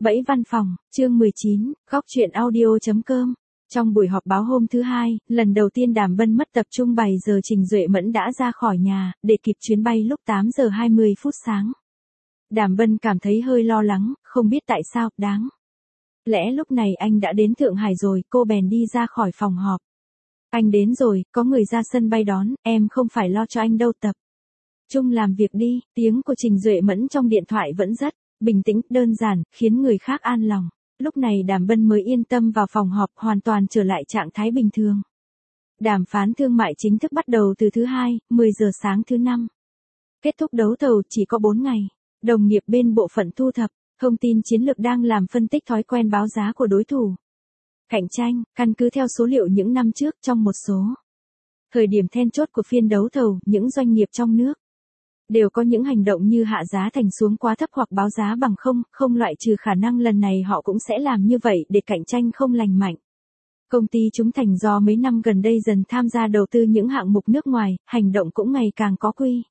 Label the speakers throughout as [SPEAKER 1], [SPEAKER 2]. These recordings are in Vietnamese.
[SPEAKER 1] Bẫy văn phòng, chương 19, góc truyện audio.com. Trong buổi họp báo hôm thứ Hai, lần đầu tiên Đàm Bân mất tập trung 7 giờ Trình Duệ Mẫn đã ra khỏi nhà, để kịp chuyến bay lúc 8 giờ 20 phút sáng. Đàm Bân cảm thấy hơi lo lắng, không biết tại sao, đáng lẽ lúc này anh đã đến Thượng Hải rồi, cô bèn đi ra khỏi phòng họp. Anh đến rồi, có người ra sân bay đón, em không phải lo cho anh đâu, tập trung làm việc đi. Tiếng của Trình Duệ Mẫn trong điện thoại vẫn rất bình tĩnh, đơn giản, khiến người khác an lòng. Lúc này Đàm Bân mới yên tâm vào phòng họp, hoàn toàn trở lại trạng thái bình thường. Đàm phán thương mại chính thức bắt đầu từ thứ Hai, 10 giờ sáng thứ Năm. Kết thúc đấu thầu chỉ có 4 ngày. Đồng nghiệp bên bộ phận thu thập thông tin chiến lược đang làm phân tích thói quen báo giá của đối thủ cạnh tranh, căn cứ theo số liệu những năm trước. Trong một số thời điểm then chốt của phiên đấu thầu, những doanh nghiệp trong nước đều có những hành động như hạ giá thành xuống quá thấp hoặc báo giá bằng không loại trừ khả năng lần này họ cũng sẽ làm như vậy để cạnh tranh không lành mạnh. Công ty Chúng Thành do mấy năm gần đây dần tham gia đầu tư những hạng mục nước ngoài, hành động cũng ngày càng có quy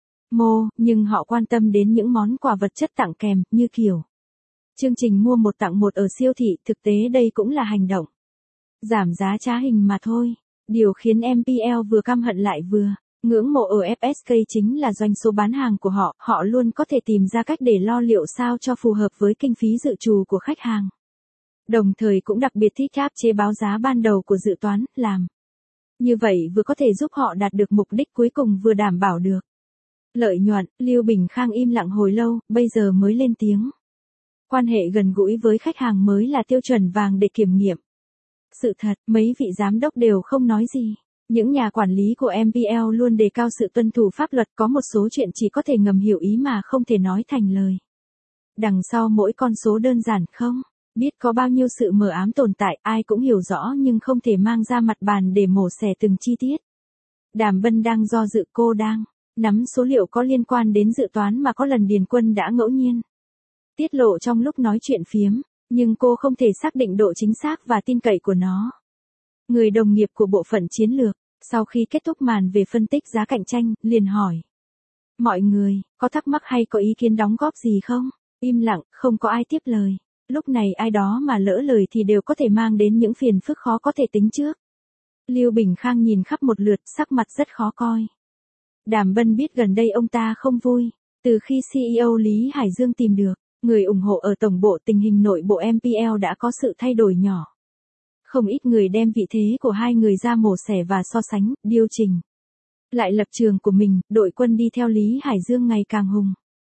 [SPEAKER 1] mô, nhưng họ quan tâm đến những món quà vật chất tặng kèm, như kiểu chương trình mua một tặng một ở siêu thị. Thực tế đây cũng là hành động giảm giá trá hình mà thôi. Điều khiến MPL vừa căm hận lại vừa ngưỡng mộ ở FSK chính là doanh số bán hàng của họ. Họ luôn có thể tìm ra cách để lo liệu sao cho phù hợp với kinh phí dự trù của khách hàng. Đồng thời cũng đặc biệt thích áp chế báo giá ban đầu của dự toán, làm như vậy vừa có thể giúp họ đạt được mục đích cuối cùng, vừa đảm bảo được lợi nhuận. Lưu Bình Khang im lặng hồi lâu, bây giờ mới lên tiếng. Quan hệ gần gũi với khách hàng mới là tiêu chuẩn vàng để kiểm nghiệm sự thật. Mấy vị giám đốc đều không nói gì. Những nhà quản lý của MPL luôn đề cao sự tuân thủ pháp luật, có một số chuyện chỉ có thể ngầm hiểu ý mà không thể nói thành lời. Đằng sau mỗi con số đơn giản không biết có bao nhiêu sự mờ ám tồn tại, ai cũng hiểu rõ nhưng không thể mang ra mặt bàn để mổ xẻ từng chi tiết. Đàm Bân đang do dự, cô đang nắm số liệu có liên quan đến dự toán mà có lần Điền Quân đã ngẫu nhiên tiết lộ trong lúc nói chuyện phiếm, nhưng cô không thể xác định độ chính xác và tin cậy của nó. Người đồng nghiệp của bộ phận chiến lược, sau khi kết thúc màn về phân tích giá cạnh tranh, liền hỏi. Mọi người, có thắc mắc hay có ý kiến đóng góp gì không? Im lặng, không có ai tiếp lời. Lúc này ai đó mà lỡ lời thì đều có thể mang đến những phiền phức khó có thể tính trước. Lưu Bình Khang nhìn khắp một lượt, sắc mặt rất khó coi. Đàm Bân biết gần đây ông ta không vui. Từ khi CEO Lý Hải Dương tìm được người ủng hộ ở tổng bộ, tình hình nội bộ MPL đã có sự thay đổi nhỏ. Không ít người đem vị thế của hai người ra mổ xẻ và so sánh, điều chỉnh lại lập trường của mình. Đội quân đi theo Lý Hải Dương ngày càng hùng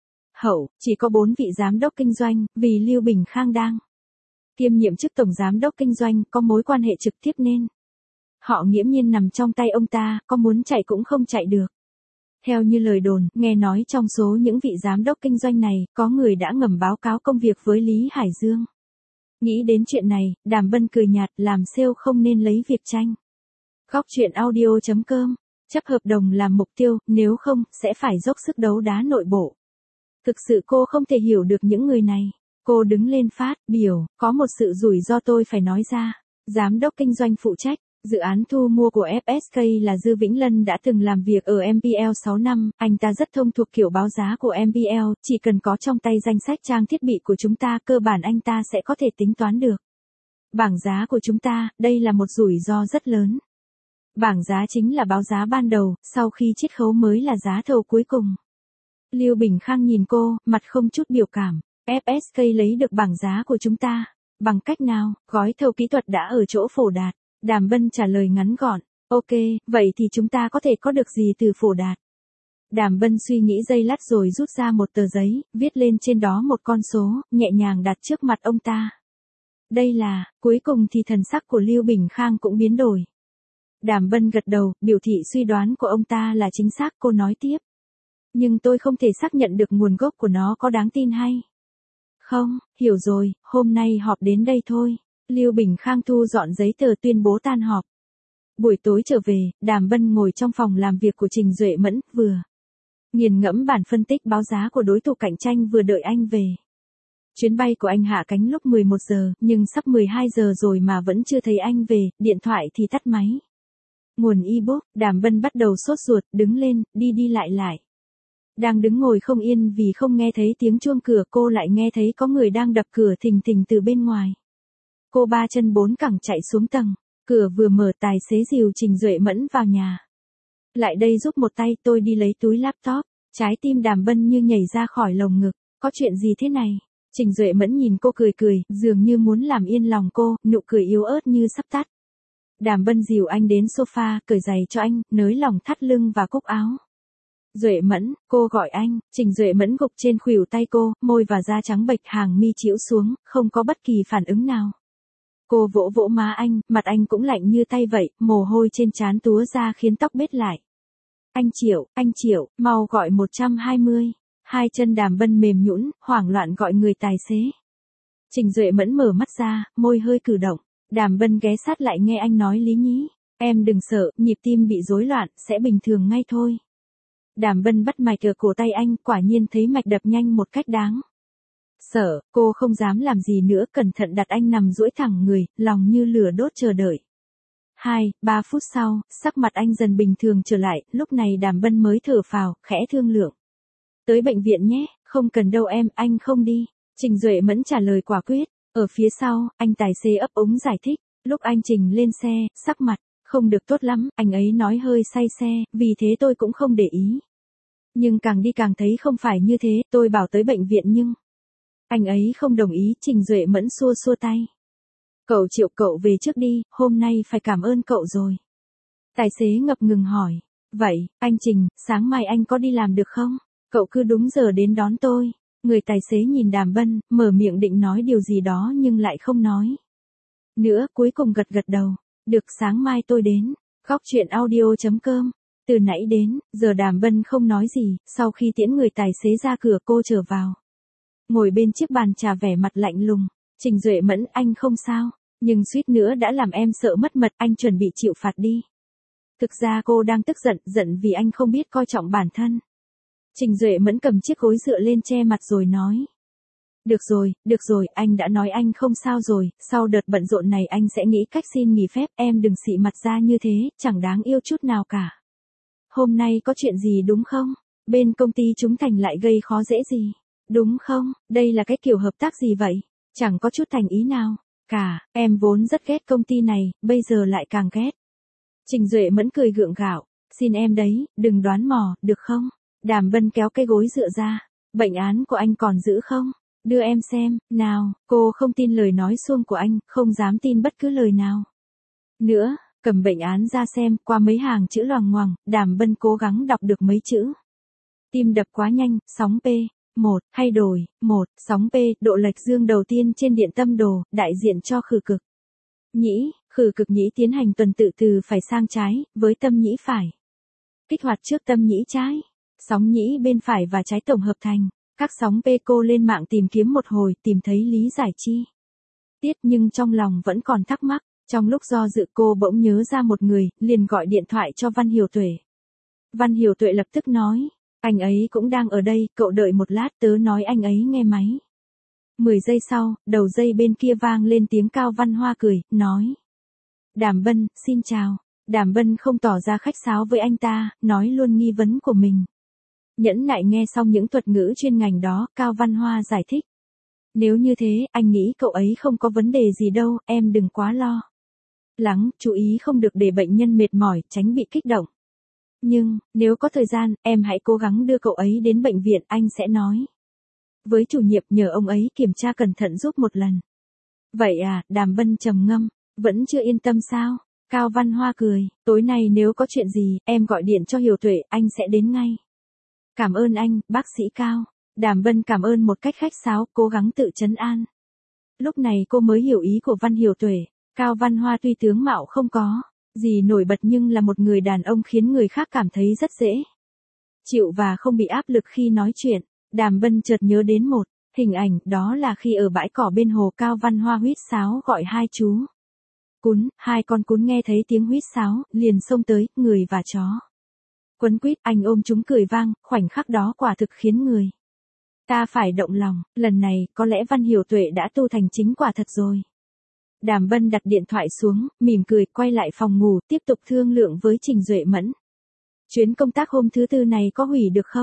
[SPEAKER 1] hậu, chỉ có 4 vị giám đốc kinh doanh, vì Lưu Bình Khang đang kiêm nhiệm chức tổng giám đốc kinh doanh, có mối quan hệ trực tiếp nên họ nghiễm nhiên nằm trong tay ông ta, có muốn chạy cũng không chạy được. Theo như lời đồn, nghe nói trong số những vị giám đốc kinh doanh này, có người đã ngầm báo cáo công việc với Lý Hải Dương. Nghĩ đến chuyện này, Đàm Bân cười nhạt, làm sale không nên lấy việc tranh. Góc truyện audio.com, chấp hợp đồng làm mục tiêu, nếu không, sẽ phải dốc sức đấu đá nội bộ. Thực sự cô không thể hiểu được những người này. Cô đứng lên phát biểu, có một sự rủi ro tôi phải nói ra. Giám đốc kinh doanh phụ trách dự án thu mua của FSK là Dư Vĩnh Lân, đã từng làm việc ở MPL 6 năm, anh ta rất thông thuộc kiểu báo giá của MPL, chỉ cần có trong tay danh sách trang thiết bị của chúng ta, cơ bản anh ta sẽ có thể tính toán được bảng giá của chúng ta. Đây là một rủi ro rất lớn. Bảng giá chính là báo giá ban đầu, sau khi chiết khấu mới là giá thầu cuối cùng. Lưu Bình Khang nhìn cô, mặt không chút biểu cảm. FSK lấy được bảng giá của chúng ta bằng cách nào? Gói thầu kỹ thuật đã ở chỗ Phổ Đạt. Đàm Bân trả lời ngắn gọn. Ok, vậy thì chúng ta có thể có được gì từ Phổ Đạt? Đàm Bân suy nghĩ giây lát rồi rút ra một tờ giấy, viết lên trên đó một con số, nhẹ nhàng đặt trước mặt ông ta. Đây là, cuối cùng thì thần sắc của Lưu Bình Khang cũng biến đổi. Đàm Bân gật đầu, biểu thị suy đoán của ông ta là chính xác. Cô nói tiếp. Nhưng tôi không thể xác nhận được nguồn gốc của nó có đáng tin hay không. Hiểu rồi, hôm nay họp đến đây thôi. Lưu Bình Khang thu dọn giấy tờ, tuyên bố tan họp. Buổi tối trở về, Đàm Bân ngồi trong phòng làm việc của Trình Duệ Mẫn, vừa nghiền ngẫm bản phân tích báo giá của đối thủ cạnh tranh, vừa đợi anh về. Chuyến bay của anh hạ cánh lúc 11 giờ, nhưng sắp 12 giờ rồi mà vẫn chưa thấy anh về, điện thoại thì tắt máy. Nguồn ebook, Đàm Bân bắt đầu sốt ruột, đứng lên, đi lại. Đang đứng ngồi không yên vì không nghe thấy tiếng chuông cửa, cô lại nghe thấy có người đang đập cửa thình thình từ bên ngoài. Cô ba chân bốn cẳng chạy xuống tầng, cửa vừa mở tài xế dìu Trình Duệ Mẫn vào nhà. Lại đây giúp một tay, tôi đi lấy túi laptop. Trái tim Đàm Bân như nhảy ra khỏi lồng ngực, có chuyện gì thế này? Trình Duệ Mẫn nhìn cô cười cười, dường như muốn làm yên lòng cô, nụ cười yếu ớt như sắp tắt. Đàm Bân dìu anh đến sofa, cởi giày cho anh, nới lỏng thắt lưng và cúc áo. Duệ Mẫn, cô gọi anh. Trình Duệ Mẫn gục trên khuỷu tay cô, môi và da trắng bệch, hàng mi chĩu xuống, không có bất kỳ phản ứng nào. Cô vỗ vỗ má anh, mặt anh cũng lạnh như tay vậy, mồ hôi trên trán túa ra khiến tóc bết lại. Anh Triệu, mau gọi 120. Hai chân Đàm Bân mềm nhũn, hoảng loạn gọi người tài xế. Trình Duệ Mẫn mở mắt ra, môi hơi cử động. Đàm Bân ghé sát lại nghe anh nói lý nhí. Em đừng sợ, nhịp tim bị rối loạn, sẽ bình thường ngay thôi. Đàm Bân bắt mạch ở cổ tay anh, quả nhiên thấy mạch đập nhanh một cách đáng sợ. Cô không dám làm gì nữa, cẩn thận đặt anh nằm duỗi thẳng người, lòng như lửa đốt chờ đợi. 2-3 phút sau, sắc mặt anh dần bình thường trở lại, lúc này Đàm Bân mới thở phào, khẽ thương lượng. Tới bệnh viện nhé, không cần đâu em, anh không đi. Trình Duệ Mẫn trả lời quả quyết. Ở phía sau, anh tài xế ấp úng giải thích. Lúc anh Trình lên xe, sắc mặt không được tốt lắm, anh ấy nói hơi say xe, vì thế tôi cũng không để ý. Nhưng càng đi càng thấy không phải như thế, tôi bảo tới bệnh viện nhưng anh ấy không đồng ý. Trình Duệ Mẫn xua xua tay. Cậu Triệu, cậu về trước đi, hôm nay phải cảm ơn cậu rồi. Tài xế ngập ngừng hỏi. Vậy, anh Trình, sáng mai anh có đi làm được không? Cậu cứ đúng giờ đến đón tôi. Người tài xế nhìn Đàm Bân, mở miệng định nói điều gì đó nhưng lại không nói nữa, cuối cùng gật gật đầu. Được, sáng mai tôi đến. Góc chuyện audio.com. Từ nãy đến giờ Đàm Bân không nói gì, sau khi tiễn người tài xế ra cửa cô trở vào. Ngồi bên chiếc bàn trà vẻ mặt lạnh lùng. Trình Duệ Mẫn, anh không sao, nhưng suýt nữa đã làm em sợ mất mật, anh chuẩn bị chịu phạt đi. Thực ra cô đang tức giận vì anh không biết coi trọng bản thân. Trình Duệ Mẫn cầm chiếc gối dựa lên che mặt rồi nói. Được rồi, anh đã nói anh không sao rồi, sau đợt bận rộn này anh sẽ nghĩ cách xin nghỉ phép, em đừng xị mặt ra như thế, chẳng đáng yêu chút nào cả. Hôm nay có chuyện gì đúng không? Bên công ty chúng Thành lại gây khó dễ gì? Đúng không? Đây là cái kiểu hợp tác gì vậy? Chẳng có chút thành ý nào cả, em vốn rất ghét công ty này, bây giờ lại càng ghét. Trình Duệ Mẫn cười gượng gạo, xin em đấy, đừng đoán mò, được không? Đàm Bân kéo cái gối dựa ra, bệnh án của anh còn giữ không? Đưa em xem, nào, cô không tin lời nói suông của anh, không dám tin bất cứ lời nào nữa, cầm bệnh án ra xem, qua mấy hàng chữ loằng ngoằng, Đàm Bân cố gắng đọc được mấy chữ. Tim đập quá nhanh, sóng P. 1, thay đổi, 1, sóng P, độ lệch dương đầu tiên trên điện tâm đồ, đại diện cho khử cực nhĩ tiến hành tuần tự từ phải sang trái, với tâm nhĩ phải. Kích hoạt trước tâm nhĩ trái, sóng nhĩ bên phải và trái tổng hợp thành. Các sóng P. Cô lên mạng tìm kiếm một hồi, tìm thấy lý giải chi tiết nhưng trong lòng vẫn còn thắc mắc. Trong lúc do dự cô bỗng nhớ ra một người, liền gọi điện thoại cho Văn Hiểu Tuệ. Văn Hiểu Tuệ lập tức nói. Anh ấy cũng đang ở đây, cậu đợi một lát, tớ nói anh ấy nghe máy. 10 giây sau, đầu dây bên kia vang lên tiếng Cao Văn Hoa cười, nói. Đàm Bân, xin chào. Đàm Bân không tỏ ra khách sáo với anh ta, nói luôn nghi vấn của mình. Nhẫn nại nghe xong những thuật ngữ chuyên ngành đó, Cao Văn Hoa giải thích. Nếu như thế, anh nghĩ cậu ấy không có vấn đề gì đâu, em đừng quá lo lắng, chú ý không được để bệnh nhân mệt mỏi, tránh bị kích động. Nhưng, nếu có thời gian, em hãy cố gắng đưa cậu ấy đến bệnh viện, anh sẽ nói với chủ nhiệm nhờ ông ấy kiểm tra cẩn thận giúp một lần. Vậy à, Đàm Bân trầm ngâm, vẫn chưa yên tâm sao? Cao Văn Hoa cười, tối nay nếu có chuyện gì, em gọi điện cho Hiểu Tuệ, anh sẽ đến ngay. Cảm ơn anh, bác sĩ Cao. Đàm Bân cảm ơn một cách khách sáo, cố gắng tự trấn an. Lúc này cô mới hiểu ý của Văn Hiểu Tuệ. Cao Văn Hoa tuy tướng mạo không có gì nổi bật nhưng là một người đàn ông khiến người khác cảm thấy rất dễ chịu và không bị áp lực khi nói chuyện. Đàm Bân chợt nhớ đến một hình ảnh, đó là khi ở bãi cỏ bên hồ, Cao Văn Hoa huýt sáo gọi hai chú cún, hai con cún nghe thấy tiếng huýt sáo, liền xông tới, người và chó quấn quýt, anh ôm chúng cười vang, khoảnh khắc đó quả thực khiến người ta phải động lòng. Lần này, có lẽ Văn Hiểu Tuệ đã tu thành chính quả thật rồi. Đàm Bân đặt điện thoại xuống, mỉm cười, quay lại phòng ngủ, tiếp tục thương lượng với Trình Duệ Mẫn. Chuyến công tác hôm thứ tư này có hủy được không?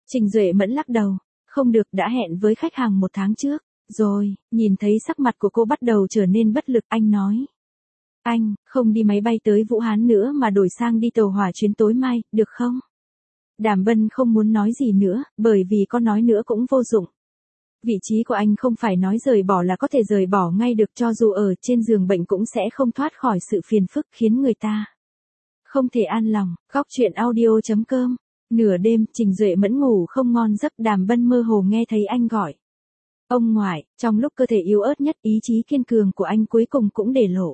[SPEAKER 1] Trình Duệ Mẫn lắc đầu. Không được, đã hẹn với khách hàng 1 tháng trước. Rồi, nhìn thấy sắc mặt của cô bắt đầu trở nên bất lực, anh nói. Anh, không đi máy bay tới Vũ Hán nữa mà đổi sang đi tàu hỏa chuyến tối mai, được không? Đàm Bân không muốn nói gì nữa, bởi vì có nói nữa cũng vô dụng. Vị trí của anh không phải nói rời bỏ là có thể rời bỏ ngay được, cho dù ở trên giường bệnh cũng sẽ không thoát khỏi sự phiền phức khiến người ta không thể an lòng. Góc truyện audio.com. Nửa đêm, Trình Duệ Mẫn ngủ không ngon giấc, Đàm Bân mơ hồ nghe thấy anh gọi. Ông ngoại, trong lúc cơ thể yếu ớt nhất, ý chí kiên cường của anh cuối cùng cũng để lộ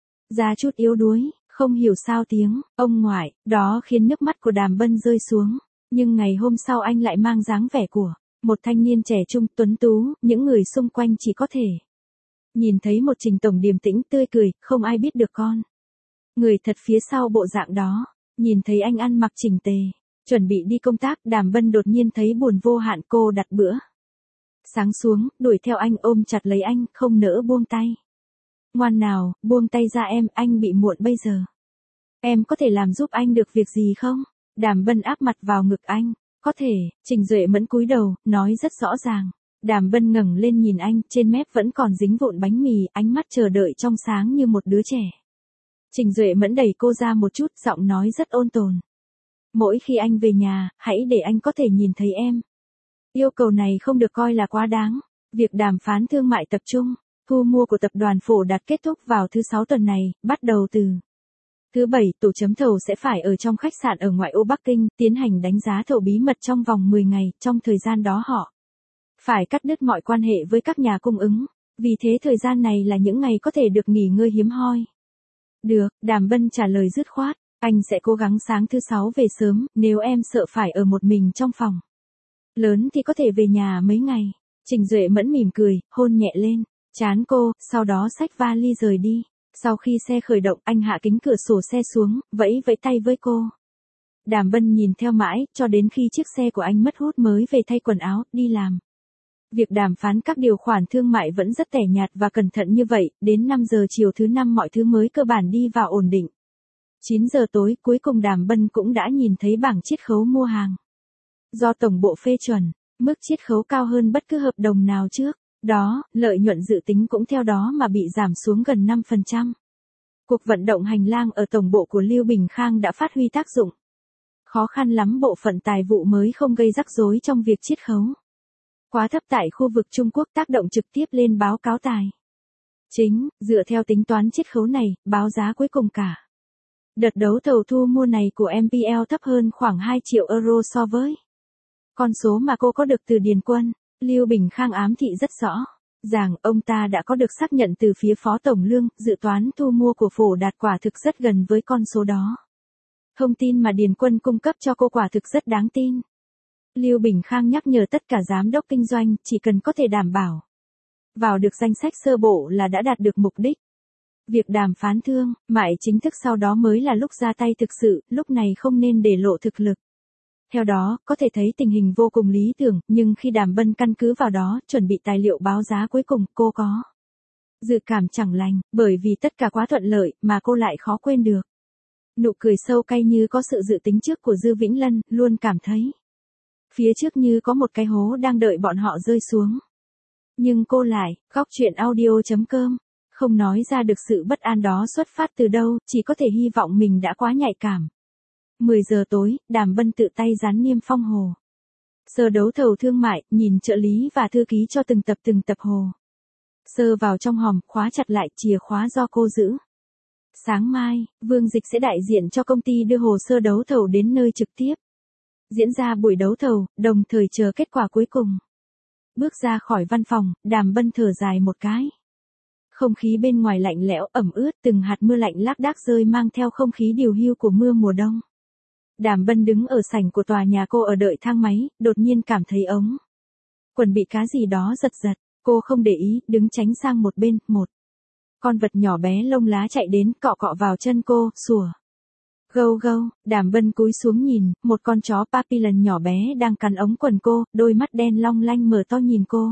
[SPEAKER 1] ra chút yếu đuối, không hiểu sao tiếng ông ngoại đó khiến nước mắt của Đàm Bân rơi xuống. Nhưng ngày hôm sau anh lại mang dáng vẻ của một thanh niên trẻ trung tuấn tú, những người xung quanh chỉ có thể nhìn thấy một Trình tổng điềm tĩnh tươi cười, không ai biết được con người thật phía sau bộ dạng đó. Nhìn thấy anh ăn mặc chỉnh tề, chuẩn bị đi công tác, Đàm Bân đột nhiên thấy buồn vô hạn. Cô đặt bữa sáng xuống, đuổi theo anh, ôm chặt lấy anh, không nỡ buông tay. Ngoan nào, buông tay ra em, anh bị muộn bây giờ. Em có thể làm giúp anh được việc gì không? Đàm Bân áp mặt vào ngực anh. Có thể. Trình Duệ Mẫn cúi đầu, nói rất rõ ràng. Đàm Bân ngẩng lên nhìn anh, trên mép vẫn còn dính vụn bánh mì, ánh mắt chờ đợi trong sáng như một đứa trẻ. Trình Duệ Mẫn đẩy cô ra một chút, giọng nói rất ôn tồn. Mỗi khi anh về nhà, hãy để anh có thể nhìn thấy em. Yêu cầu này không được coi là quá đáng. Việc đàm phán thương mại tập trung, thu mua của tập đoàn Phổ Đạt kết thúc vào thứ 6 tuần này, bắt đầu từ thứ 7, tổ chấm thầu sẽ phải ở trong khách sạn ở ngoại ô Bắc Kinh, tiến hành đánh giá thầu bí mật trong vòng 10 ngày, trong thời gian đó họ phải cắt đứt mọi quan hệ với các nhà cung ứng, vì thế thời gian này là những ngày có thể được nghỉ ngơi hiếm hoi. Được, Đàm Bân trả lời dứt khoát, anh sẽ cố gắng sáng thứ 6 về sớm, nếu em sợ phải ở một mình trong phòng lớn thì có thể về nhà mấy ngày. Trình Duệ Mẫn mỉm cười, hôn nhẹ lên trán cô, sau đó xách vali rời đi. Sau khi xe khởi động, anh hạ kính cửa sổ xe xuống, vẫy vẫy tay với cô. Đàm Bân nhìn theo mãi, cho đến khi chiếc xe của anh mất hút mới về thay quần áo, đi làm. Việc đàm phán các điều khoản thương mại vẫn rất tẻ nhạt và cẩn thận như vậy, đến 5 giờ chiều thứ 5 mọi thứ mới cơ bản đi vào ổn định. 9 giờ tối, cuối cùng Đàm Bân cũng đã nhìn thấy bảng chiết khấu mua hàng. Do tổng bộ phê chuẩn, mức chiết khấu cao hơn bất cứ hợp đồng nào trước đó, lợi nhuận dự tính cũng theo đó mà bị giảm xuống gần 5%. Cuộc vận động hành lang ở tổng bộ của Lưu Bình Khang đã phát huy tác dụng. Khó khăn lắm bộ phận tài vụ mới không gây rắc rối trong việc chiết khấu quá thấp tại khu vực Trung Quốc, tác động trực tiếp lên báo cáo tài chính. Dựa theo tính toán chiết khấu này, báo giá cuối cùng cả đợt đấu thầu thu mua này của MPL thấp hơn khoảng 2 triệu euro so với con số mà cô có được từ Điền Quân. Lưu Bình Khang ám thị rất rõ ràng ông ta đã có được xác nhận từ phía Phó Tổng Lương, dự toán thu mua của Phổ Đạt quả thực rất gần với con số đó. Thông tin mà Điền Quân cung cấp cho cô quả thực rất đáng tin. Lưu Bình Khang nhắc nhở tất cả giám đốc kinh doanh, chỉ cần có thể đảm bảo vào được danh sách sơ bộ là đã đạt được mục đích. Việc đàm phán thương mại chính thức sau đó mới là lúc ra tay thực sự, lúc này không nên để lộ thực lực. Theo đó, có thể thấy tình hình vô cùng lý tưởng, nhưng khi Đàm Bân căn cứ vào đó, chuẩn bị tài liệu báo giá cuối cùng, cô có dự cảm chẳng lành, bởi vì tất cả quá thuận lợi, mà cô lại khó quên được nụ cười sâu cay như có sự dự tính trước của Dư Vĩnh Lân, luôn cảm thấy phía trước như có một cái hố đang đợi bọn họ rơi xuống. Nhưng cô lại, góc truyện audio.com, không nói ra được sự bất an đó xuất phát từ đâu, chỉ có thể hy vọng mình đã quá nhạy cảm. 10 giờ tối, Đàm Bân tự tay dán niêm phong hồ sơ đấu thầu thương mại, nhìn trợ lý và thư ký cho từng tập hồ sơ vào trong hòm, khóa chặt lại, chìa khóa do cô giữ. Sáng mai, Vương Dịch sẽ đại diện cho công ty đưa hồ sơ đấu thầu đến nơi trực tiếp diễn ra buổi đấu thầu, đồng thời chờ kết quả cuối cùng. Bước ra khỏi văn phòng, Đàm Bân thở dài một cái. Không khí bên ngoài lạnh lẽo, ẩm ướt, từng hạt mưa lạnh lác đác rơi mang theo không khí điều hưu của mưa mùa đông. Đàm Bân đứng ở sảnh của tòa nhà cô ở đợi thang máy, đột nhiên cảm thấy ống quần bị cá gì đó giật giật. Cô không để ý, đứng tránh sang một bên, một con vật nhỏ bé lông lá chạy đến, cọ cọ vào chân cô, sủa. Gâu gâu, Đàm Bân cúi xuống nhìn, một con chó Papillon nhỏ bé đang cắn ống quần cô, đôi mắt đen long lanh mở to nhìn cô.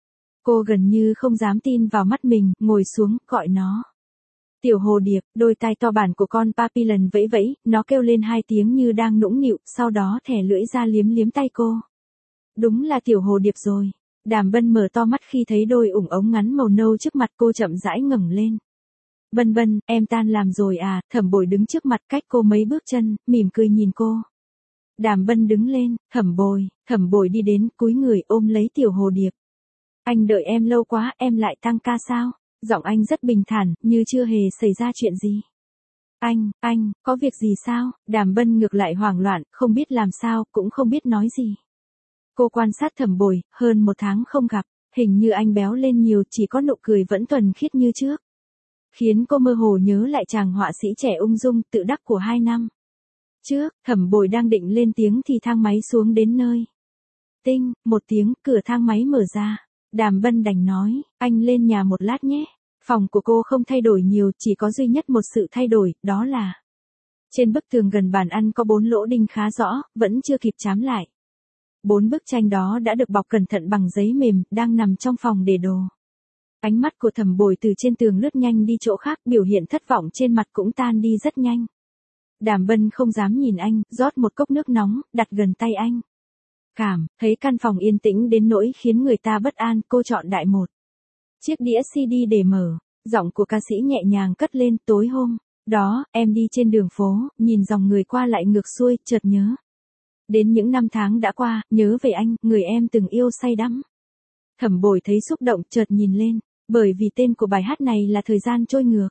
[SPEAKER 1] Cô gần như không dám tin vào mắt mình, ngồi xuống, gọi nó. Tiểu hồ điệp, đôi tai to bản của con Papillon vẫy vẫy, nó kêu lên 2 tiếng như đang nũng nịu, sau đó thè lưỡi ra liếm liếm tay cô. Đúng là tiểu hồ điệp rồi. Đàm Bân mở to mắt khi thấy đôi ủng ống ngắn màu nâu trước mặt cô, chậm rãi ngẩng lên. Bân Bân, em tan làm rồi à? Thẩm Bồi đứng trước mặt cách cô mấy bước chân, mỉm cười nhìn cô. Đàm Bân đứng lên, Thẩm Bồi đi đến, cúi người ôm lấy tiểu hồ điệp. Anh đợi em lâu quá, em lại tăng ca sao? Giọng anh rất bình thản, như chưa hề xảy ra chuyện gì. Anh, có việc gì sao? Đàm Bân ngược lại hoảng loạn, không biết làm sao, cũng không biết nói gì. Cô quan sát Thẩm Bồi, hơn 1 tháng không gặp, hình như anh béo lên nhiều, chỉ có nụ cười vẫn thuần khiết như trước. Khiến cô mơ hồ nhớ lại chàng họa sĩ trẻ ung dung, tự đắc của 2 năm trước. Thẩm Bồi đang định lên tiếng thì thang máy xuống đến nơi. Tinh, một tiếng, cửa thang máy mở ra. Đàm Bân đành nói, anh lên nhà một lát nhé. Phòng của cô không thay đổi nhiều, chỉ có duy nhất một sự thay đổi, đó là trên bức tường gần bàn ăn có 4 lỗ đinh khá rõ, vẫn chưa kịp trám lại. 4 bức tranh đó đã được bọc cẩn thận bằng giấy mềm, đang nằm trong phòng để đồ. Ánh mắt của Thẩm Bồi từ trên tường lướt nhanh đi chỗ khác, biểu hiện thất vọng trên mặt cũng tan đi rất nhanh. Đàm Bân không dám nhìn anh, rót một cốc nước nóng, đặt gần tay anh. Thấy căn phòng yên tĩnh đến nỗi khiến người ta bất an, cô chọn đại một chiếc đĩa CD để mở. Giọng của ca sĩ nhẹ nhàng cất lên, tối hôm đó, em đi trên đường phố, nhìn dòng người qua lại ngược xuôi, chợt nhớ đến những năm tháng đã qua, nhớ về anh, người em từng yêu say đắm. Thẩm Bồi thấy xúc động, chợt nhìn lên, bởi vì tên của bài hát này là Thời gian trôi ngược.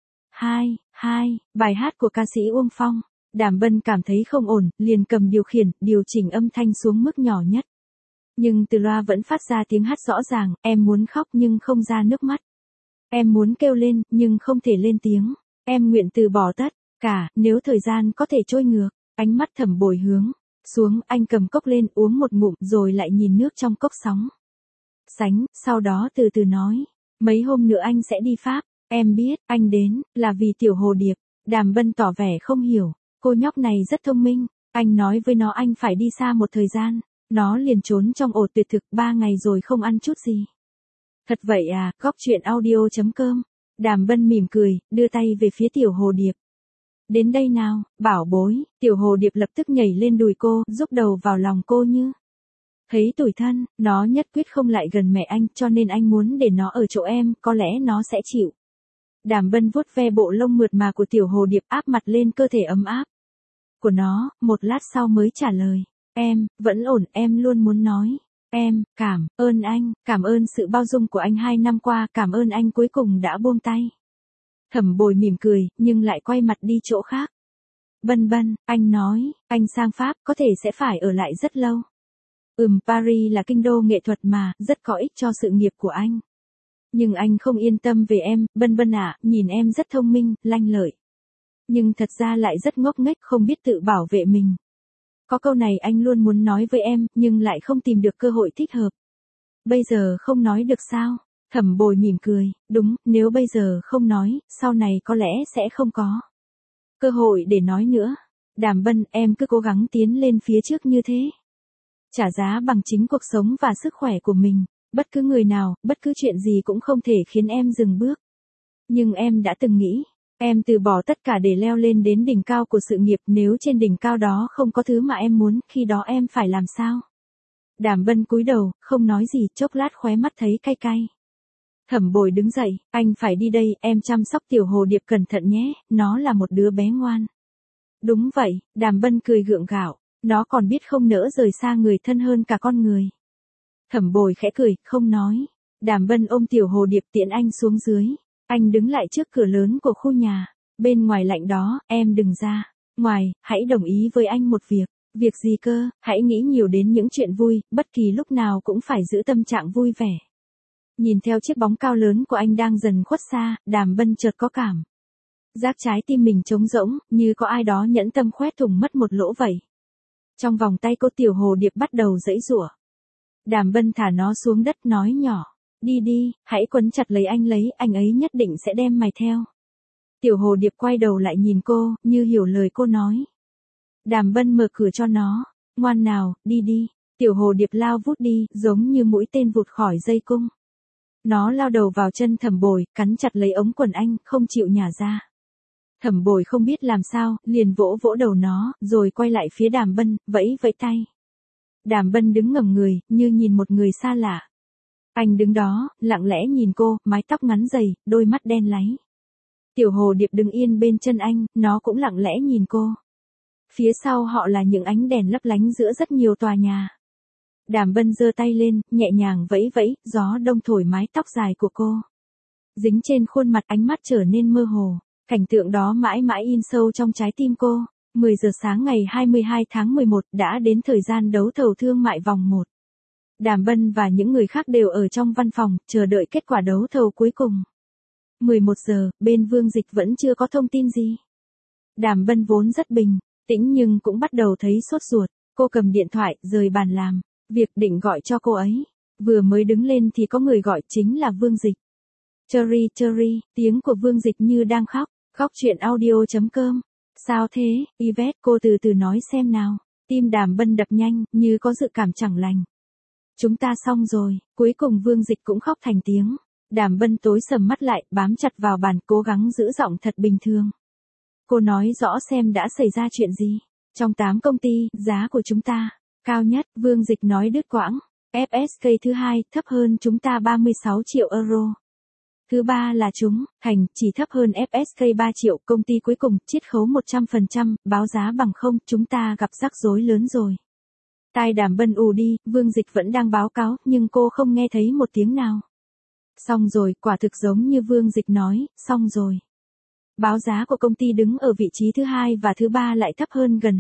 [SPEAKER 1] Bài hát của ca sĩ Uông Phong. Đàm Bân cảm thấy không ổn, liền cầm điều khiển, điều chỉnh âm thanh xuống mức nhỏ nhất. Nhưng từ loa vẫn phát ra tiếng hát rõ ràng, em muốn khóc nhưng không ra nước mắt. Em muốn kêu lên, nhưng không thể lên tiếng. Em nguyện từ bỏ tất cả, nếu thời gian có thể trôi ngược. Ánh mắt Thẩm Bồi hướng xuống, anh cầm cốc lên uống một ngụm rồi lại nhìn nước trong cốc sóng sánh, sau đó từ từ nói, mấy hôm nữa anh sẽ đi Pháp. Em biết, anh đến, là vì tiểu hồ điệp. Đàm Bân tỏ vẻ không hiểu, cô nhóc này rất thông minh, anh nói với nó anh phải đi xa một thời gian, nó liền trốn trong ổ tuyệt thực 3 ngày rồi không ăn chút gì. Thật vậy à? Góc chuyện audio.com. Đàm Bân mỉm cười, đưa tay về phía tiểu hồ điệp. Đến đây nào, bảo bối. Tiểu hồ điệp lập tức nhảy lên đùi cô, rúc đầu vào lòng cô như thấy tủi thân. Nó nhất quyết không lại gần mẹ anh, cho nên anh muốn để nó ở chỗ em, có lẽ nó sẽ chịu. Đàm Bân vuốt ve bộ lông mượt mà của tiểu hồ điệp, áp mặt lên cơ thể ấm áp của nó, một lát sau mới trả lời. Em, vẫn ổn, em luôn muốn nói. Em, cảm ơn anh, cảm ơn sự bao dung của anh 2 năm qua, cảm ơn anh cuối cùng đã buông tay. Thẩm Bồi mỉm cười, nhưng lại quay mặt đi chỗ khác. Bân, anh nói, anh sang Pháp, có thể sẽ phải ở lại rất lâu. Paris là kinh đô nghệ thuật mà, rất có ích cho sự nghiệp của anh. Nhưng anh không yên tâm về em, Bân ạ, nhìn em rất thông minh, lanh lợi. Nhưng thật ra lại rất ngốc nghếch, không biết tự bảo vệ mình. Có câu này anh luôn muốn nói với em, nhưng lại không tìm được cơ hội thích hợp. Bây giờ không nói được sao? Thẩm Bồi mỉm cười, đúng, nếu bây giờ không nói, sau này có lẽ sẽ không có cơ hội để nói nữa. Đàm Bân, em cứ cố gắng tiến lên phía trước như thế. Trả giá bằng chính cuộc sống và sức khỏe của mình. Bất cứ người nào, bất cứ chuyện gì cũng không thể khiến em dừng bước. Nhưng em đã từng nghĩ, em từ bỏ tất cả để leo lên đến đỉnh cao của sự nghiệp, nếu trên đỉnh cao đó không có thứ mà em muốn, khi đó em phải làm sao? Đàm Bân cúi đầu, không nói gì, chốc lát khóe mắt thấy cay cay. Thẩm Bồi đứng dậy, anh phải đi đây, em chăm sóc tiểu hồ điệp cẩn thận nhé, nó là một đứa bé ngoan. Đúng vậy, Đàm Bân cười gượng gạo, nó còn biết không nỡ rời xa người thân hơn cả con người. Thẩm Bồi khẽ cười, không nói. Đàm Bân ôm tiểu hồ điệp tiễn anh xuống dưới. Anh đứng lại trước cửa lớn của khu nhà. Bên ngoài lạnh đó, em đừng ra. Ngoài, hãy đồng ý với anh một việc. Việc gì cơ? Hãy nghĩ nhiều đến những chuyện vui, bất kỳ lúc nào cũng phải giữ tâm trạng vui vẻ. Nhìn theo chiếc bóng cao lớn của anh đang dần khuất xa, Đàm Bân chợt có cảm giác trái tim mình trống rỗng, như có ai đó nhẫn tâm khoét thủng mất một lỗ vậy. Trong vòng tay cô, tiểu hồ điệp bắt đầu giãy giụa. Đàm Bân thả nó xuống đất, nói nhỏ, đi, hãy quấn chặt lấy, anh ấy nhất định sẽ đem mày theo. Tiểu hồ điệp quay đầu lại nhìn cô, như hiểu lời cô nói. Đàm Bân mở cửa cho nó, ngoan nào, đi. Tiểu hồ điệp lao vút đi, giống như mũi tên vụt khỏi dây cung. Nó lao đầu vào chân Thẩm Bồi, cắn chặt lấy ống quần anh, không chịu nhả ra. Thẩm Bồi không biết làm sao, liền vỗ đầu nó, rồi quay lại phía Đàm Bân, vẫy tay. Đàm Bân đứng ngẩng người, như nhìn một người xa lạ. Anh đứng đó, lặng lẽ nhìn cô, mái tóc ngắn dày, đôi mắt đen láy. Tiểu hồ điệp đứng yên bên chân anh, nó cũng lặng lẽ nhìn cô. Phía sau họ là những ánh đèn lấp lánh giữa rất nhiều tòa nhà. Đàm Bân giơ tay lên, nhẹ nhàng vẫy vẫy, gió đông thổi mái tóc dài của cô. Dính trên khuôn mặt, ánh mắt trở nên mơ hồ. Cảnh tượng đó mãi mãi in sâu trong trái tim cô. 10 giờ sáng ngày 22 tháng 11 đã đến thời gian đấu thầu thương mại vòng 1. Đàm Bân và những người khác đều ở trong văn phòng, chờ đợi kết quả đấu thầu cuối cùng. 11 giờ, bên Vương Dịch vẫn chưa có thông tin gì. Đàm Bân vốn rất bình tĩnh nhưng cũng bắt đầu thấy sốt ruột. Cô cầm điện thoại, rời bàn làm việc định gọi cho cô ấy. Vừa mới đứng lên thì có người gọi, chính là Vương Dịch. Cherry, Cherry, tiếng của Vương Dịch như đang khóc. Khóc chuyện audio.com. Sao thế, Yvette, cô từ từ nói xem nào. Tim Đàm Bân đập nhanh, như có dự cảm chẳng lành. Chúng ta xong rồi, cuối cùng Vương Dịch cũng khóc thành tiếng. Đàm Bân tối sầm mắt lại, bám chặt vào bàn, cố gắng giữ giọng thật bình thường. Cô nói rõ xem đã xảy ra chuyện gì. Trong 8 công ty, giá của chúng ta cao nhất, Vương Dịch nói đứt quãng. FSK thứ hai, thấp hơn chúng ta 36 triệu euro. Thứ ba là chúng, Thành, chỉ thấp hơn FSK 3 triệu, công ty cuối cùng, chiết khấu 100%, báo giá bằng không, chúng ta gặp rắc rối lớn rồi. Tai Đàm Bân ù đi, Vương Dịch vẫn đang báo cáo, nhưng cô không nghe thấy một tiếng nào. Xong rồi, quả thực giống như Vương Dịch nói, xong rồi. Báo giá của công ty đứng ở vị trí thứ hai và thứ ba lại thấp hơn gần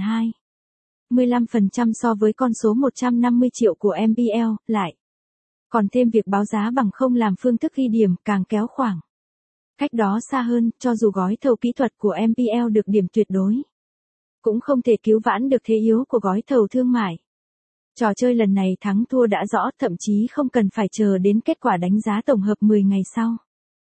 [SPEAKER 1] 15% so với con số 150 triệu của MPL, lại. Còn thêm việc báo giá bằng không làm phương thức ghi điểm, càng kéo khoảng cách đó xa hơn, cho dù gói thầu kỹ thuật của MPL được điểm tuyệt đối. Cũng không thể cứu vãn được thế yếu của gói thầu thương mại. Trò chơi lần này thắng thua đã rõ, thậm chí không cần phải chờ đến kết quả đánh giá tổng hợp 10 ngày sau.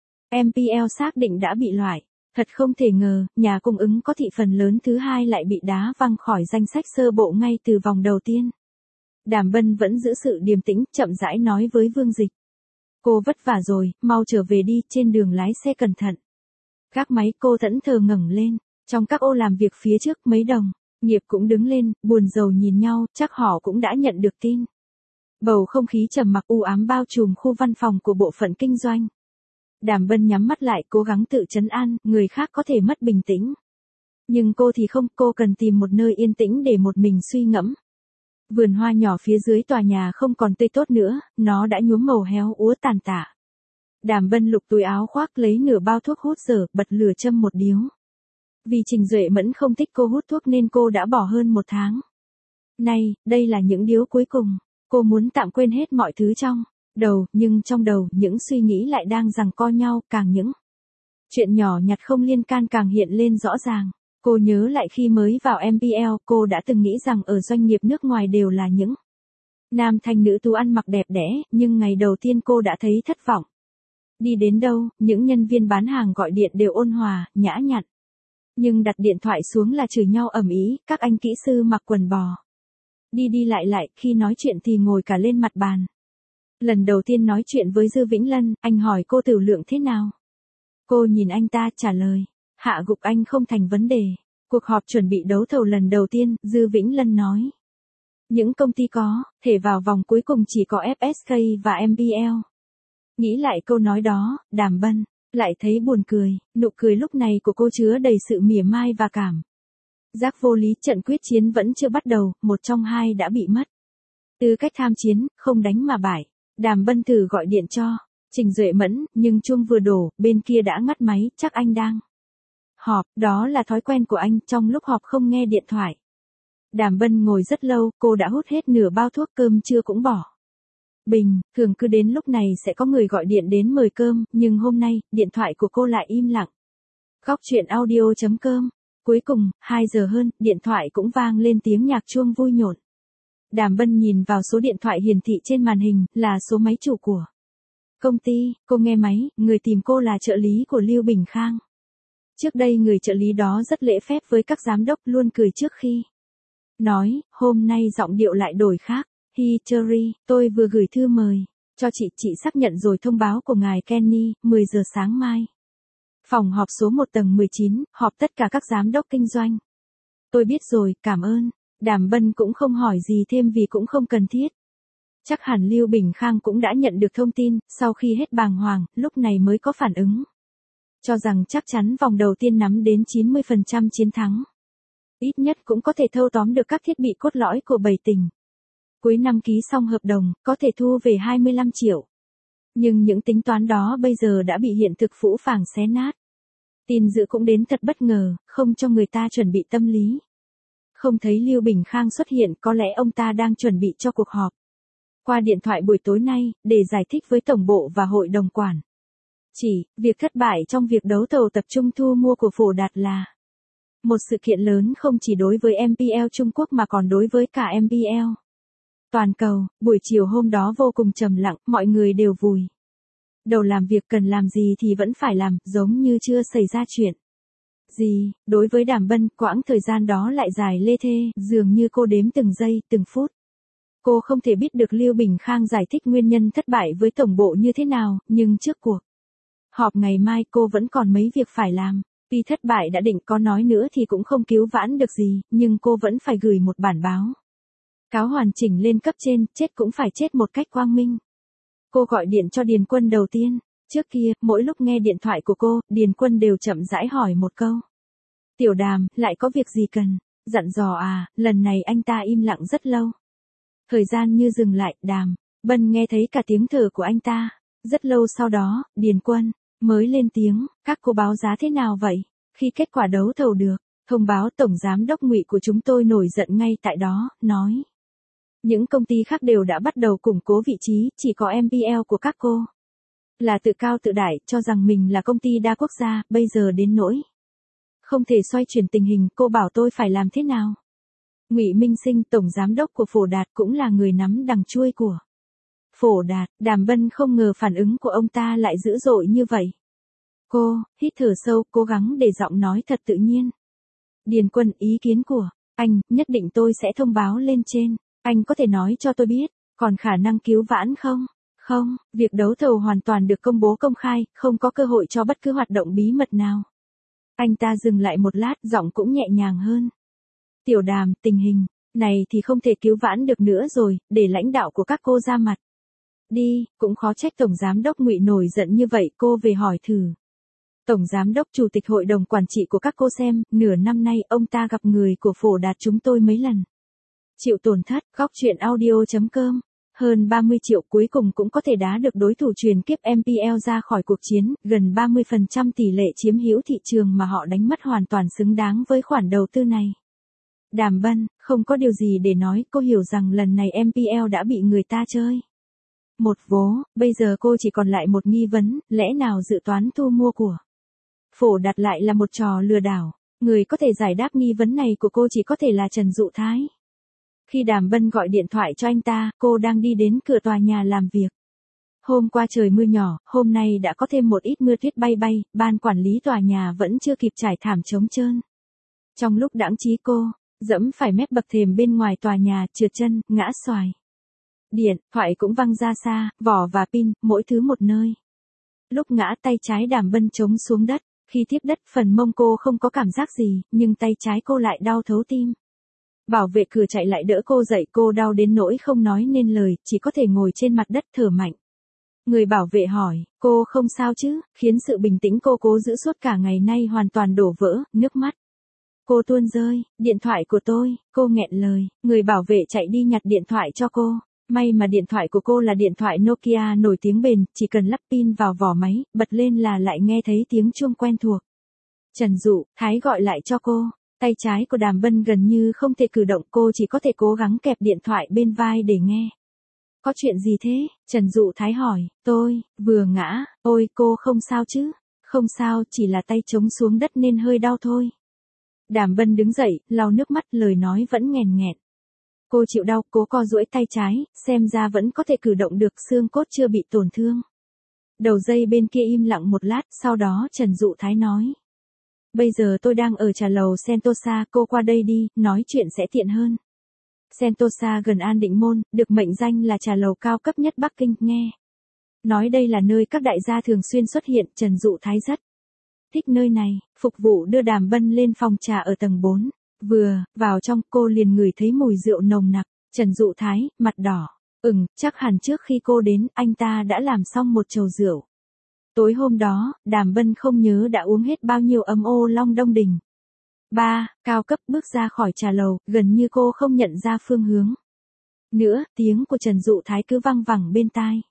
[SPEAKER 1] MPL xác định đã bị loại. Thật không thể ngờ, nhà cung ứng có thị phần lớn thứ hai lại bị đá văng khỏi danh sách sơ bộ ngay từ vòng đầu tiên. Đàm Bân vẫn giữ sự điềm tĩnh, chậm rãi nói với Vương Dịch. Cô vất vả rồi, mau trở về đi, trên đường lái xe cẩn thận. Gác máy, cô thẫn thờ ngẩng lên. Trong các ô làm việc phía trước, mấy đồng nghiệp cũng đứng lên, buồn rầu nhìn nhau, chắc họ cũng đã nhận được tin. Bầu không khí trầm mặc u ám bao trùm khu văn phòng của bộ phận kinh doanh. Đàm Bân nhắm mắt lại, cố gắng tự trấn an, người khác có thể mất bình tĩnh. Nhưng cô thì không, cô cần tìm một nơi yên tĩnh để một mình suy ngẫm. Vườn hoa nhỏ phía dưới tòa nhà không còn tươi tốt nữa, nó đã nhuốm màu héo úa tàn tạ. Đàm Bân lục túi áo khoác lấy nửa bao thuốc hút dở, bật lửa châm một điếu. Vì Trình Duệ Mẫn không thích cô hút thuốc nên cô đã bỏ hơn 1 tháng. Nay, đây là những điếu cuối cùng. Cô muốn tạm quên hết mọi thứ trong đầu, nhưng trong đầu những suy nghĩ lại đang giằng co nhau, càng những chuyện nhỏ nhặt không liên can càng hiện lên rõ ràng. Cô nhớ lại khi mới vào MPL, cô đã từng nghĩ rằng ở doanh nghiệp nước ngoài đều là những nam thanh nữ tú ăn mặc đẹp đẽ, nhưng ngày đầu tiên cô đã thấy thất vọng. Đi đến đâu, những nhân viên bán hàng gọi điện đều ôn hòa, nhã nhặn. Nhưng đặt điện thoại xuống là chửi nhau ầm ĩ, các anh kỹ sư mặc quần bò. Đi đi lại lại, khi nói chuyện thì ngồi cả lên mặt bàn. Lần đầu tiên nói chuyện với Dư Vĩnh Lân, anh hỏi cô tiểu lượng thế nào. Cô nhìn anh ta trả lời, hạ gục anh không thành vấn đề. Cuộc họp chuẩn bị đấu thầu lần đầu tiên, Dư Vĩnh Lân nói. Những công ty có thể vào vòng cuối cùng chỉ có FSK và MPL. Nghĩ lại câu nói đó, Đàm Bân lại thấy buồn cười, nụ cười lúc này của cô chứa đầy sự mỉa mai và cảm giác vô lý. Trận quyết chiến vẫn chưa bắt đầu, một trong hai đã bị mất tư cách tham chiến, không đánh mà bại. Đàm Bân thử gọi điện cho Trình Duệ Mẫn, nhưng chuông vừa đổ, bên kia đã ngắt máy, chắc anh đang họp, đó là thói quen của anh, trong lúc họp không nghe điện thoại. Đàm Bân ngồi rất lâu, cô đã hút hết nửa bao thuốc, cơm trưa cũng bỏ. Thường cứ đến lúc này sẽ có người gọi điện đến mời cơm, nhưng hôm nay, điện thoại của cô lại im lặng. Khóc chuyện audio.com. Cuối cùng, 2 giờ hơn, điện thoại cũng vang lên tiếng nhạc chuông vui nhộn. Đàm Bân nhìn vào số điện thoại hiển thị trên màn hình, là số máy chủ của công ty. Cô nghe máy, người tìm cô là trợ lý của Lưu Bình Khang. Trước đây người trợ lý đó rất lễ phép với các giám đốc, luôn cười trước khi nói, hôm nay giọng điệu lại đổi khác. Hi Cherry, tôi vừa gửi thư mời cho chị xác nhận rồi thông báo của ngài Kenny, 10 giờ sáng mai. Phòng họp số 1 tầng 19, họp tất cả các giám đốc kinh doanh. Tôi biết rồi, cảm ơn. Đàm Bân cũng không hỏi gì thêm vì cũng không cần thiết. Chắc hẳn Lưu Bình Khang cũng đã nhận được thông tin, sau khi hết bàng hoàng, lúc này mới có phản ứng. Cho rằng chắc chắn vòng đầu tiên nắm đến 90% chiến thắng. Ít nhất cũng có thể thâu tóm được các thiết bị cốt lõi của Bảy Tình. Cuối năm ký xong hợp đồng, có thể thu về 25 triệu. Nhưng những tính toán đó bây giờ đã bị hiện thực phũ phàng xé nát. Tin dữ cũng đến thật bất ngờ, không cho người ta chuẩn bị tâm lý. Không thấy Lưu Bình Khang xuất hiện, có lẽ ông ta đang chuẩn bị cho cuộc họp. Qua điện thoại buổi tối nay, để giải thích với tổng bộ và hội đồng quản. Việc thất bại trong việc đấu thầu tập trung thu mua của Phổ Đạt là một sự kiện lớn không chỉ đối với MPL Trung Quốc mà còn đối với cả MPL toàn cầu. Buổi chiều hôm đó vô cùng trầm lặng, mọi người đều vùi đầu làm việc, cần làm gì thì vẫn phải làm, giống như chưa xảy ra chuyện gì. Đối với Đàm Bân, quãng thời gian đó lại dài lê thê, dường như cô đếm từng giây, từng phút. Cô không thể biết được Lưu Bình Khang giải thích nguyên nhân thất bại với tổng bộ như thế nào, nhưng trước cuộc họp ngày mai cô vẫn còn mấy việc phải làm. Tuy thất bại đã định, có nói nữa thì cũng không cứu vãn được gì, nhưng cô vẫn phải gửi một bản báo cáo hoàn chỉnh lên cấp trên, chết cũng phải chết một cách quang minh. Cô gọi điện cho Điền Quân đầu tiên. Trước kia, mỗi lúc nghe điện thoại của cô, Điền Quân đều chậm rãi hỏi một câu. Tiểu Đàm, lại có việc gì cần? Dặn dò à? Lần này anh ta im lặng rất lâu. Thời gian như dừng lại, Đàm Bân nghe thấy cả tiếng thở của anh ta. Rất lâu sau đó, Điền Quân mới lên tiếng, các cô báo giá thế nào vậy? Khi kết quả đấu thầu được thông báo, tổng giám đốc Ngụy của chúng tôi nổi giận ngay tại đó, nói. Những công ty khác đều đã bắt đầu củng cố vị trí, chỉ có MPL của các cô là tự cao tự đại, cho rằng mình là công ty đa quốc gia, bây giờ đến nỗi không thể xoay chuyển tình hình, cô bảo tôi phải làm thế nào? Ngụy Minh Sinh, tổng giám đốc của Phổ Đạt, cũng là người nắm đằng chuôi của Phổ Đạt. Đàm Bân không ngờ phản ứng của ông ta lại dữ dội như vậy. Cô hít thở sâu, cố gắng để giọng nói thật tự nhiên. Điền Quân, ý kiến của anh, nhất định tôi sẽ thông báo lên trên. Anh có thể nói cho tôi biết, còn khả năng cứu vãn không? Không, việc đấu thầu hoàn toàn được công bố công khai, không có cơ hội cho bất cứ hoạt động bí mật nào. Anh ta dừng lại một lát, giọng cũng nhẹ nhàng hơn. Tiểu Đàm, tình hình này thì không thể cứu vãn được nữa rồi, để lãnh đạo của các cô ra mặt đi, cũng khó trách tổng giám đốc Ngụy nổi giận như vậy. Cô về hỏi thử tổng giám đốc, chủ tịch hội đồng quản trị của các cô xem, nửa năm nay ông ta gặp người của Phổ Đạt chúng tôi mấy lần. Chịu tổn thất. Góc truyện audio.com. Hơn 30 triệu cuối cùng cũng có thể đá được đối thủ truyền kiếp MPL ra khỏi cuộc chiến, gần 30% tỷ lệ chiếm hữu thị trường mà họ đánh mất hoàn toàn xứng đáng với khoản đầu tư này. Đàm Bân, không có điều gì để nói, cô hiểu rằng lần này MPL đã bị người ta chơi một vố, bây giờ cô chỉ còn lại một nghi vấn, lẽ nào dự toán thu mua của Phổ Đạt lại là một trò lừa đảo? Người có thể giải đáp nghi vấn này của cô chỉ có thể là Trần Dụ Thái. Khi Đàm Bân gọi điện thoại cho anh ta, cô đang đi đến cửa tòa nhà làm việc. Hôm qua trời mưa nhỏ, hôm nay đã có thêm một ít mưa tuyết bay bay, ban quản lý tòa nhà vẫn chưa kịp trải thảm trống trơn. Trong lúc đãng trí cô dẫm phải mép bậc thềm bên ngoài tòa nhà, trượt chân, ngã xoài. Điện thoại cũng văng ra xa, vỏ và pin, mỗi thứ một nơi. Lúc ngã, tay trái Đàm Bân chống xuống đất. Khi tiếp đất, phần mông cô không có cảm giác gì, nhưng tay trái cô lại đau thấu tim. Bảo vệ cửa chạy lại đỡ cô dậy, cô đau đến nỗi không nói nên lời, chỉ có thể ngồi trên mặt đất thở mạnh. Người bảo vệ hỏi, cô không sao chứ, khiến sự bình tĩnh cô cố giữ suốt cả ngày nay hoàn toàn đổ vỡ, nước mắt cô tuôn rơi. Điện thoại của tôi, cô nghẹn lời. Người bảo vệ chạy đi nhặt điện thoại cho cô. May mà điện thoại của cô là điện thoại Nokia nổi tiếng bền, chỉ cần lắp pin vào vỏ máy, bật lên là lại nghe thấy tiếng chuông quen thuộc. Trần Dụ Thái gọi lại cho cô. Tay trái của Đàm Bân gần như không thể cử động, cô chỉ có thể cố gắng kẹp điện thoại bên vai để nghe. Có chuyện gì thế? Trần Dụ Thái hỏi. Tôi vừa ngã. Ôi, cô không sao chứ? Không sao, chỉ là tay chống xuống đất nên hơi đau thôi. Đàm Bân đứng dậy, lau nước mắt, lời nói vẫn nghẹn nghẹn. Cô chịu đau, cố co duỗi tay trái, xem ra vẫn có thể cử động được, xương cốt chưa bị tổn thương. Đầu dây bên kia im lặng một lát, sau đó Trần Dụ Thái nói. Bây giờ tôi đang ở trà lầu Sentosa, cô qua đây đi, nói chuyện sẽ tiện hơn. Sentosa gần An Định Môn, được mệnh danh là trà lầu cao cấp nhất Bắc Kinh, nghe nói đây là nơi các đại gia thường xuyên xuất hiện. Trần Dụ Thái rất thích nơi này, phục vụ đưa Đàm Bân lên phòng trà ở tầng 4. Vừa, vào trong cô liền ngửi thấy mùi rượu nồng nặc, Trần Dụ Thái, mặt đỏ. Chắc hẳn trước khi cô đến, anh ta đã làm xong một chầu rượu. Tối hôm đó, Đàm Bân không nhớ đã uống hết bao nhiêu ấm ô long đông đình. Cao cấp bước ra khỏi trà lầu, gần như cô không nhận ra phương hướng. Nữa, tiếng của Trần Dụ Thái cứ văng vẳng bên tai.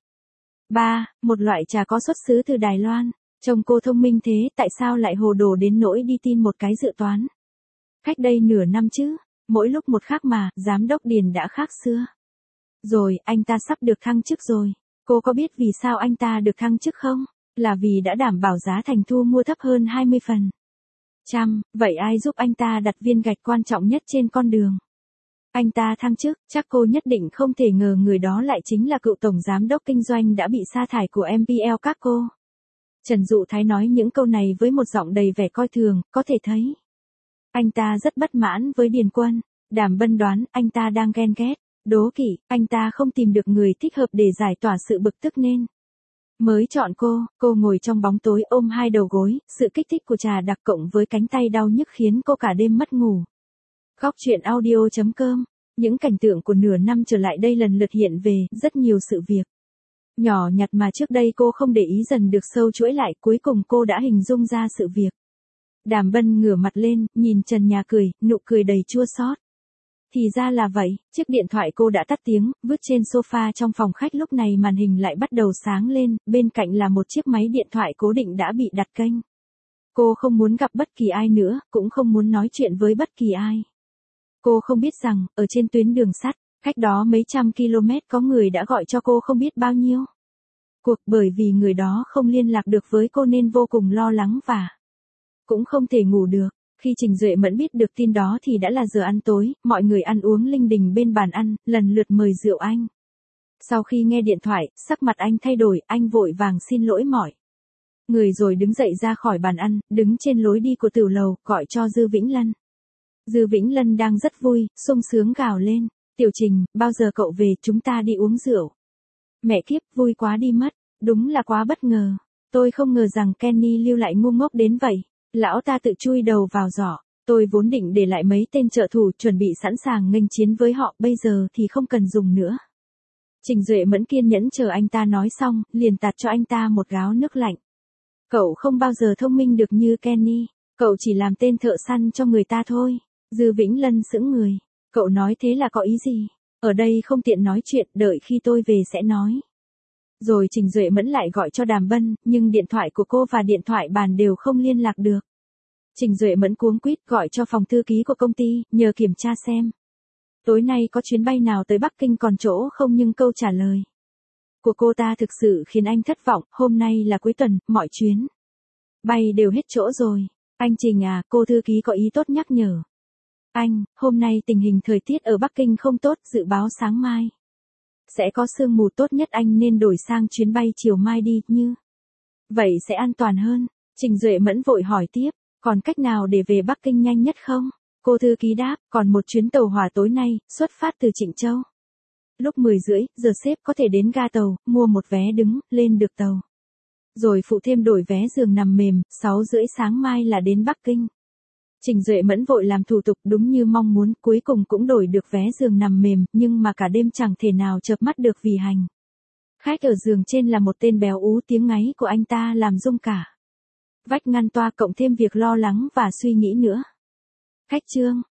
[SPEAKER 1] Một loại trà có xuất xứ từ Đài Loan. Trông cô thông minh thế, tại sao lại hồ đồ đến nỗi đi tin một cái dự toán? Cách đây nửa năm chứ, mỗi lúc một khác mà, giám đốc Điền đã khác xưa. Rồi, anh ta sắp được thăng chức rồi. Cô có biết vì sao anh ta được thăng chức không? Là vì đã đảm bảo giá thành thu mua thấp hơn 20%. Vậy ai giúp anh ta đặt viên gạch quan trọng nhất trên con đường? Anh ta thăng chức, chắc cô nhất định không thể ngờ người đó lại chính là cựu tổng giám đốc kinh doanh đã bị sa thải của MPL các cô. Trần Dụ Thái nói những câu này với một giọng đầy vẻ coi thường, có thể thấy. Anh ta rất bất mãn với Điền Quân. Đàm Bân đoán anh ta đang ghen ghét, đố kỵ, anh ta không tìm được người thích hợp để giải tỏa sự bực tức nên mới chọn cô ngồi trong bóng tối ôm hai đầu gối, sự kích thích của trà đặc cộng với cánh tay đau nhức khiến cô cả đêm mất ngủ. Góc truyện audio.com, những cảnh tượng của nửa năm trở lại đây lần lượt hiện về, rất nhiều sự việc nhỏ nhặt mà trước đây cô không để ý dần được sâu chuỗi lại, cuối cùng cô đã hình dung ra sự việc. Đàm Bân ngửa mặt lên, nhìn trần nhà cười, nụ cười đầy chua xót. Thì ra là vậy, chiếc điện thoại cô đã tắt tiếng, vứt trên sofa trong phòng khách lúc này màn hình lại bắt đầu sáng lên, bên cạnh là một chiếc máy điện thoại cố định đã bị đặt kênh. Cô không muốn gặp bất kỳ ai nữa, cũng không muốn nói chuyện với bất kỳ ai. Cô không biết rằng, ở trên tuyến đường sắt, cách đó mấy trăm km có người đã gọi cho cô không biết bao nhiêu cuộc, bởi vì người đó không liên lạc được với cô nên vô cùng lo lắng và cũng không thể ngủ được. Khi Trình Duệ Mẫn biết được tin đó thì đã là giờ ăn tối, mọi người ăn uống linh đình bên bàn ăn, lần lượt mời rượu anh. Sau khi nghe điện thoại, sắc mặt anh thay đổi, anh vội vàng xin lỗi mọi người rồi đứng dậy ra khỏi bàn ăn, đứng trên lối đi của tiểu lầu, gọi cho Dư Vĩnh Lân. Dư Vĩnh Lân đang rất vui, sung sướng gào lên, Tiểu Trình, bao giờ cậu về, chúng ta đi uống rượu. Mẹ kiếp, vui quá đi mất, đúng là quá bất ngờ. Tôi không ngờ rằng Kenny lưu lại ngu ngốc đến vậy. Lão ta tự chui đầu vào giỏ, tôi vốn định để lại mấy tên trợ thủ chuẩn bị sẵn sàng nghênh chiến với họ, bây giờ thì không cần dùng nữa. Trình Duệ Mẫn kiên nhẫn chờ anh ta nói xong, liền tạt cho anh ta một gáo nước lạnh. Cậu không bao giờ thông minh được như Kenny, cậu chỉ làm tên thợ săn cho người ta thôi. Dư Vĩnh Lân sững người, cậu nói thế là có ý gì? Ở đây không tiện nói chuyện, đợi khi tôi về sẽ nói. Rồi Trình Duệ Mẫn lại gọi cho Đàm Bân, nhưng điện thoại của cô và điện thoại bàn đều không liên lạc được. Trình Duệ Mẫn cuống quýt gọi cho phòng thư ký của công ty, nhờ kiểm tra xem tối nay có chuyến bay nào tới Bắc Kinh còn chỗ không, nhưng câu trả lời của cô ta thực sự khiến anh thất vọng. Hôm nay là cuối tuần, mọi chuyến bay đều hết chỗ rồi. Anh Trình à, cô thư ký có ý tốt nhắc nhở anh, hôm nay tình hình thời tiết ở Bắc Kinh không tốt, dự báo sáng mai sẽ có sương mù, tốt nhất anh nên đổi sang chuyến bay chiều mai đi, như vậy sẽ an toàn hơn. Trình Duệ Mẫn vội hỏi tiếp, còn cách nào để về Bắc Kinh nhanh nhất không? Cô thư ký đáp, còn một chuyến tàu hỏa tối nay, xuất phát từ Trịnh Châu. Lúc 10:30 giờ sếp có thể đến ga tàu, mua một vé đứng, lên được tàu. Rồi phụ thêm đổi vé giường nằm mềm, 6:30 sáng mai là đến Bắc Kinh. Trình Duệ Mẫn vội làm thủ tục đúng như mong muốn, cuối cùng cũng đổi được vé giường nằm mềm, nhưng mà cả đêm chẳng thể nào chợp mắt được vì hành khách ở giường trên là một tên béo ú, tiếng ngáy của anh ta làm rung cả vách ngăn toa, cộng thêm việc lo lắng và suy nghĩ nữa. Khách trương,